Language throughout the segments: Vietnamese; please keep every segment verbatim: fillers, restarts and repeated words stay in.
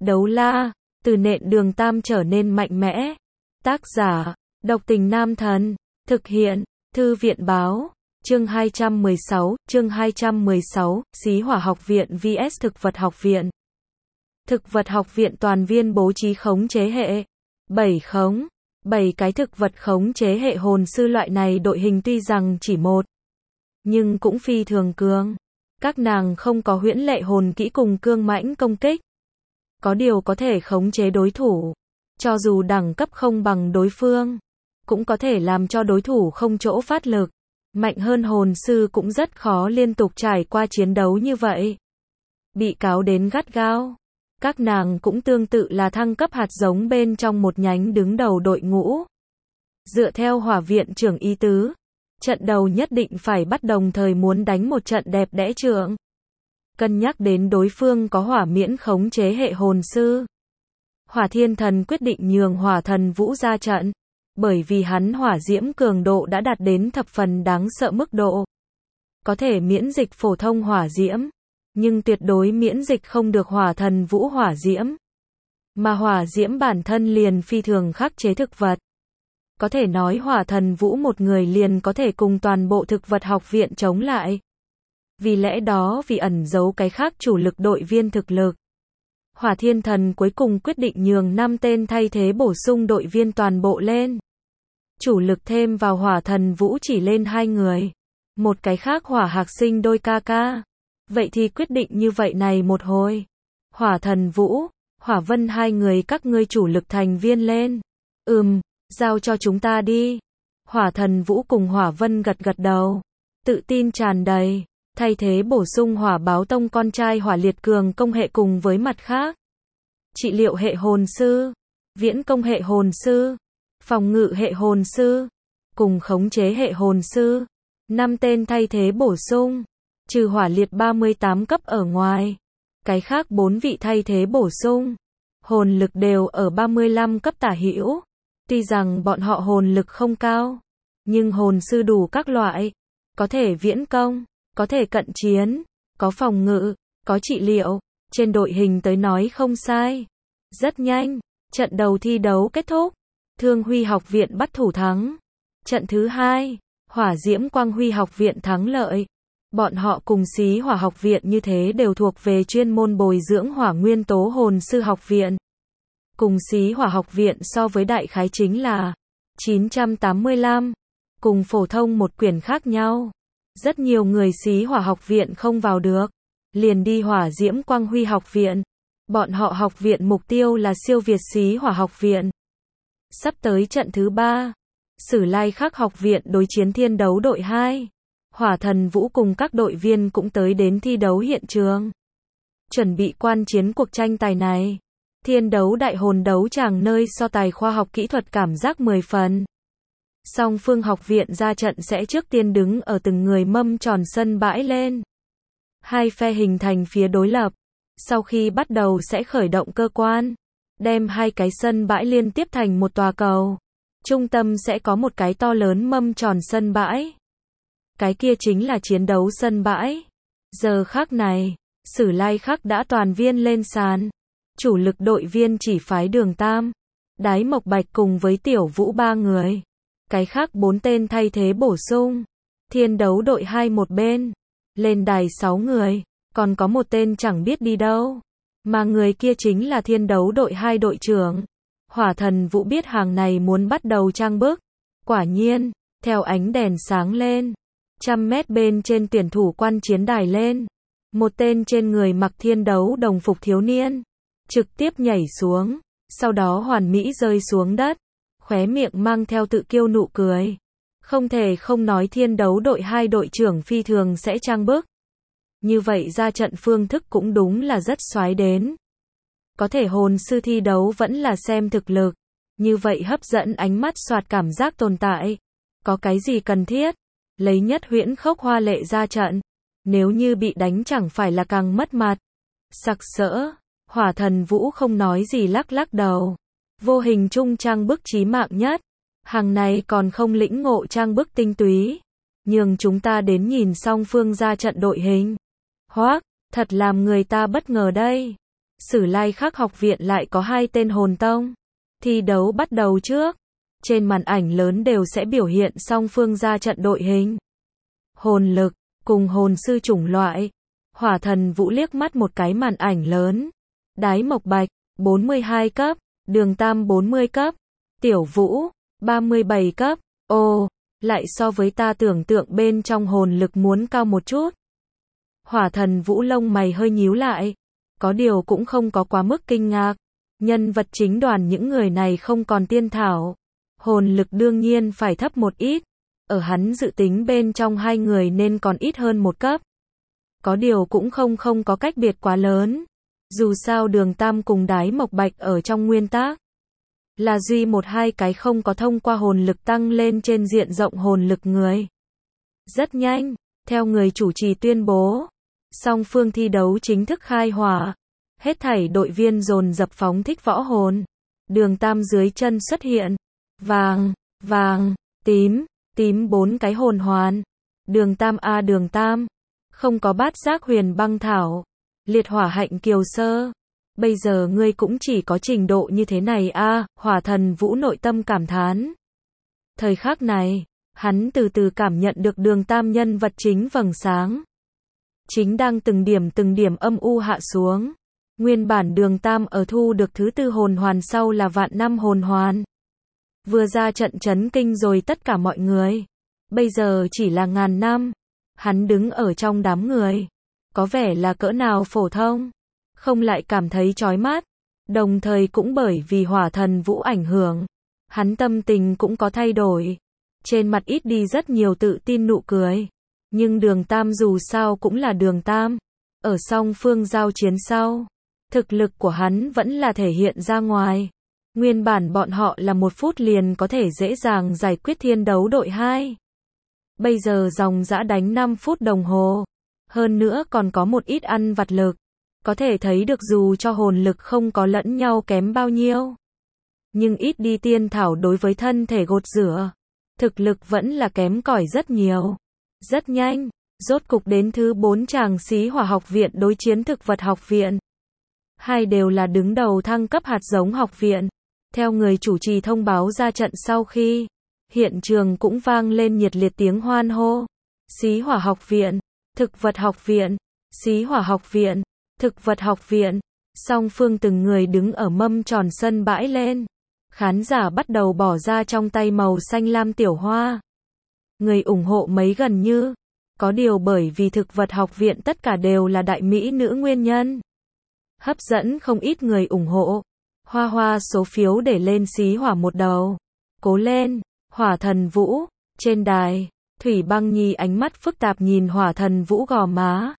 Đấu la, từ nện đường tam trở nên mạnh mẽ. Tác giả, Độc Tình Nam Thần. Thực hiện, Thư viện Báo. Chương hai trăm mười sáu, chương hai trăm mười sáu, Xí Hỏa Học Viện vs Thực Vật Học Viện. Thực vật học viện toàn viên bố trí khống chế hệ. bảy khống. bảy cái thực vật khống chế hệ hồn sư loại này đội hình tuy rằng chỉ một, nhưng cũng phi thường cường. Các nàng không có huyễn lệ hồn kỹ cùng cương mãnh công kích. Có điều có thể khống chế đối thủ. Cho dù đẳng cấp không bằng đối phương, cũng có thể làm cho đối thủ không chỗ phát lực. Mạnh hơn hồn sư cũng rất khó liên tục trải qua chiến đấu như vậy. Bị cáo đến gắt gao. Các nàng cũng tương tự là thăng cấp hạt giống bên trong một nhánh đứng đầu đội ngũ. Dựa theo hỏa viện trưởng ý tứ, trận đầu nhất định phải bắt đồng thời muốn đánh một trận đẹp đẽ trưởng. Cân nhắc đến đối phương có hỏa miễn khống chế hệ hồn sư. Hỏa thiên thần quyết định nhường hỏa thần vũ ra trận. Bởi vì hắn hỏa diễm cường độ đã đạt đến thập phần đáng sợ mức độ. Có thể miễn dịch phổ thông hỏa diễm, nhưng tuyệt đối miễn dịch không được hỏa thần vũ hỏa diễm. Mà hỏa diễm bản thân liền phi thường khắc chế thực vật. Có thể nói hỏa thần vũ một người liền có thể cùng toàn bộ thực vật học viện chống lại. Vì lẽ đó vì ẩn giấu cái khác chủ lực đội viên thực lực, Hỏa thiên thần cuối cùng quyết định nhường năm tên thay thế bổ sung đội viên toàn bộ lên. Chủ lực thêm vào hỏa thần vũ chỉ lên hai người. Một cái khác hỏa hạc sinh đôi ca ca. Vậy thì quyết định như vậy này một hồi. Hỏa thần vũ, hỏa vân hai người các ngươi chủ lực thành viên lên. Ừm, giao cho chúng ta đi. Hỏa thần vũ cùng hỏa vân gật gật đầu. Tự tin tràn đầy. Thay thế bổ sung hỏa báo tông con trai hỏa liệt cường công hệ cùng với mặt khác. Trị liệu hệ hồn sư, viễn công hệ hồn sư, phòng ngự hệ hồn sư, cùng khống chế hệ hồn sư. Năm tên thay thế bổ sung, trừ hỏa liệt ba mươi tám cấp ở ngoài. Cái khác bốn vị thay thế bổ sung, hồn lực đều ở ba mươi lăm cấp tả hữu. Tuy rằng bọn họ hồn lực không cao, nhưng hồn sư đủ các loại. Có thể viễn công, có thể cận chiến, có phòng ngự, có trị liệu, trên đội hình tới nói không sai. Rất nhanh, trận đầu thi đấu kết thúc, Thương Huy học viện bắt thủ thắng. Trận thứ hai, Hỏa Diễm Quang Huy học viện thắng lợi. Bọn họ cùng Xí Hỏa học viện như thế đều thuộc về chuyên môn bồi dưỡng hỏa nguyên tố hồn sư học viện. Cùng Xí Hỏa học viện so với đại khái chính là chín trăm tám mươi lăm, cùng phổ thông một quyển khác nhau. Rất nhiều người Xí Hỏa học viện không vào được, liền đi Hỏa Diễm Quang Huy học viện. Bọn họ học viện mục tiêu là siêu việt Xí Hỏa học viện. Sắp tới trận thứ ba, Sử Lai Khắc học viện đối chiến Thiên Đấu đội hai. Hỏa thần vũ cùng các đội viên cũng tới đến thi đấu hiện trường. Chuẩn bị quan chiến cuộc tranh tài này. Thiên Đấu đại hồn đấu tràng nơi so tài khoa học kỹ thuật cảm giác mười phần. Song phương học viện ra trận sẽ trước tiên đứng ở từng người mâm tròn sân bãi lên. Hai phe hình thành phía đối lập. Sau khi bắt đầu sẽ khởi động cơ quan. Đem hai cái sân bãi liên tiếp thành một tòa cầu. Trung tâm sẽ có một cái to lớn mâm tròn sân bãi. Cái kia chính là chiến đấu sân bãi. Giờ khắc này, Sử Lai Khắc đã toàn viên lên sàn. Chủ lực đội viên chỉ phái Đường Tam, Đái Mộc Bạch cùng với Tiểu Vũ ba người. Cái khác bốn tên thay thế bổ sung. Thiên Đấu đội hai một bên. Lên đài sáu người. Còn có một tên chẳng biết đi đâu. Mà người kia chính là Thiên Đấu đội hai đội trưởng. Hỏa thần vũ biết hàng này muốn bắt đầu trang bức. Quả nhiên, theo ánh đèn sáng lên. Trăm mét bên trên tuyển thủ quan chiến đài lên. Một tên trên người mặc thiên đấu đồng phục thiếu niên. Trực tiếp nhảy xuống. Sau đó hoàn mỹ rơi xuống đất. Khóe miệng mang theo tự kiêu nụ cười. Không thể không nói Thiên Đấu đội hai đội trưởng phi thường sẽ trang bức. Như vậy ra trận phương thức cũng đúng là rất xoái đến. Có thể hồn sư thi đấu vẫn là xem thực lực. Như vậy hấp dẫn ánh mắt soạt cảm giác tồn tại. Có cái gì cần thiết? Lấy nhất huyễn khốc hoa lệ ra trận. Nếu như bị đánh chẳng phải là càng mất mặt. Sặc sỡ. Hỏa thần vũ không nói gì lắc lắc đầu. Vô hình trung trang bức chí mạng nhất. Hàng này còn không lĩnh ngộ trang bức tinh túy. Nhường chúng ta đến nhìn song phương ra trận đội hình. Hoác, thật làm người ta bất ngờ đây. Sử Lai Khắc học viện lại có hai tên hồn tông. Thi đấu bắt đầu trước. Trên màn ảnh lớn đều sẽ biểu hiện song phương ra trận đội hình. Hồn lực, cùng hồn sư chủng loại. Hỏa Thần Vũ liếc mắt một cái màn ảnh lớn. Đái Mộc Bạch, bốn mươi hai cấp. Đường Tam bốn mươi cấp. Tiểu Vũ, ba mươi bảy cấp. Ồ, lại so với ta tưởng tượng bên trong hồn lực muốn cao một chút. Hỏa Thần Vũ lông mày hơi nhíu lại. Có điều cũng không có quá mức kinh ngạc. Nhân vật chính đoàn những người này không còn tiên thảo. Hồn lực đương nhiên phải thấp một ít. Ở hắn dự tính bên trong hai người nên còn ít hơn một cấp. Có điều cũng không không có cách biệt quá lớn. Dù sao Đường Tam cùng Đái Mộc Bạch ở trong nguyên tắc là duy một hai cái không có thông qua hồn lực tăng lên trên diện rộng hồn lực người. Rất nhanh, theo người chủ trì tuyên bố, song phương thi đấu chính thức khai hỏa. Hết thảy đội viên dồn dập phóng thích võ hồn. Đường Tam dưới chân xuất hiện. Vàng, vàng, tím, tím bốn cái hồn hoàn. Đường Tam a Đường Tam. Không có bát giác huyền băng thảo. Liệt hỏa hạnh kiều sơ. Bây giờ ngươi cũng chỉ có trình độ như thế này a, Hỏa Thần Vũ nội tâm cảm thán. Thời khắc này, hắn từ từ cảm nhận được Đường Tam nhân vật chính vầng sáng. Chính đang từng điểm từng điểm âm u hạ xuống. Nguyên bản Đường Tam ở thu được thứ tư hồn hoàn sau là vạn năm hồn hoàn. Vừa ra trận chấn kinh rồi tất cả mọi người. Bây giờ chỉ là ngàn năm. Hắn đứng ở trong đám người. Có vẻ là cỡ nào phổ thông. Không lại cảm thấy chói mắt. Đồng thời cũng bởi vì Hỏa Thần Vũ ảnh hưởng. Hắn tâm tình cũng có thay đổi. Trên mặt ít đi rất nhiều tự tin nụ cười. Nhưng Đường Tam dù sao cũng là Đường Tam. Ở song phương giao chiến sau. Thực lực của hắn vẫn là thể hiện ra ngoài. Nguyên bản bọn họ là một phút liền có thể dễ dàng giải quyết thiên đấu đội hai. Bây giờ dòng dã đánh năm phút đồng hồ. Hơn nữa còn có một ít ăn vặt lực. Có thể thấy được dù cho hồn lực không có lẫn nhau kém bao nhiêu. Nhưng ít đi tiên thảo đối với thân thể gột rửa. Thực lực vẫn là kém cỏi rất nhiều. Rất nhanh, rốt cục đến thứ bốn chàng Xí Hỏa học viện đối chiến thực vật học viện. Hai đều là đứng đầu thăng cấp hạt giống học viện. Theo người chủ trì thông báo ra trận sau khi, hiện trường cũng vang lên nhiệt liệt tiếng hoan hô. Xí Hỏa học viện, thực vật học viện, Xí Hỏa học viện, thực vật học viện. Song phương từng người đứng ở mâm tròn sân bãi lên. Khán giả bắt đầu bỏ ra trong tay màu xanh lam tiểu hoa. Người ủng hộ mấy gần như. Có điều bởi vì thực vật học viện tất cả đều là đại mỹ nữ nguyên nhân. Hấp dẫn không ít người ủng hộ. Hoa hoa số phiếu để lên Xí Hỏa một đầu. Cố lên, Hỏa Thần Vũ. Trên đài, Thủy Băng Nhi ánh mắt phức tạp nhìn Hỏa Thần Vũ gò má.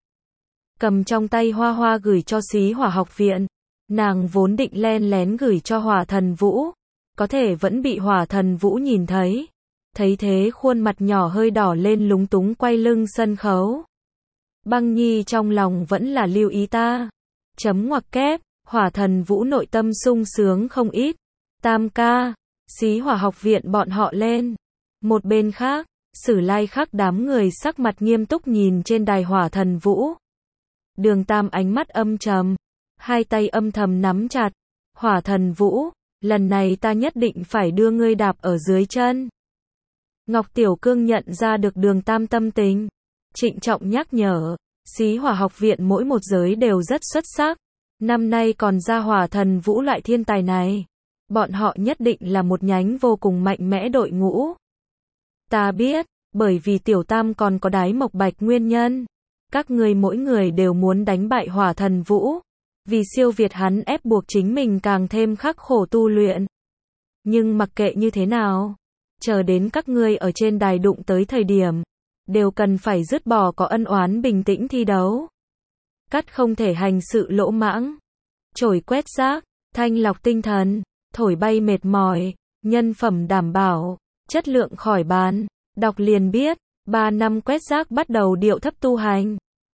Cầm trong tay hoa hoa gửi cho Xí Hỏa học viện. Nàng vốn định len lén gửi cho Hỏa Thần Vũ. Có thể vẫn bị Hỏa Thần Vũ nhìn thấy. Thấy thế khuôn mặt nhỏ hơi đỏ lên lúng túng quay lưng sân khấu. Băng Nhi trong lòng vẫn là lưu ý ta. Chấm ngoặc kép, Hỏa Thần Vũ nội tâm sung sướng không ít. Tam ca, Xí Hỏa học viện bọn họ lên. Một bên khác, Sử Lai Khắc đám người sắc mặt nghiêm túc nhìn trên đài Hỏa Thần Vũ. Đường Tam ánh mắt âm trầm, hai tay âm thầm nắm chặt. Hỏa Thần Vũ, lần này ta nhất định phải đưa ngươi đạp ở dưới chân. Ngọc Tiểu Cương nhận ra được Đường Tam tâm tình. Trịnh trọng nhắc nhở, Xí Hỏa học viện mỗi một giới đều rất xuất sắc. Năm nay còn ra Hỏa Thần Vũ loại thiên tài này. Bọn họ nhất định là một nhánh vô cùng mạnh mẽ đội ngũ. Ta biết, bởi vì Tiểu Tam còn có Đái Mộc Bạch nguyên nhân. Các ngươi mỗi người đều muốn đánh bại Hỏa Thần Vũ. Vì siêu việt hắn ép buộc chính mình càng thêm khắc khổ tu luyện. Nhưng mặc kệ như thế nào, chờ đến các ngươi ở trên đài đụng tới thời điểm, đều cần phải dứt bỏ có ân oán bình tĩnh thi đấu. Cắt không thể hành sự lỗ mãng. Chổi quét rác, thanh lọc tinh thần, thổi bay mệt mỏi, nhân phẩm đảm bảo, chất lượng khỏi bàn. Đọc liền biết, ba năm quét rác bắt đầu điệu thấp tu hành.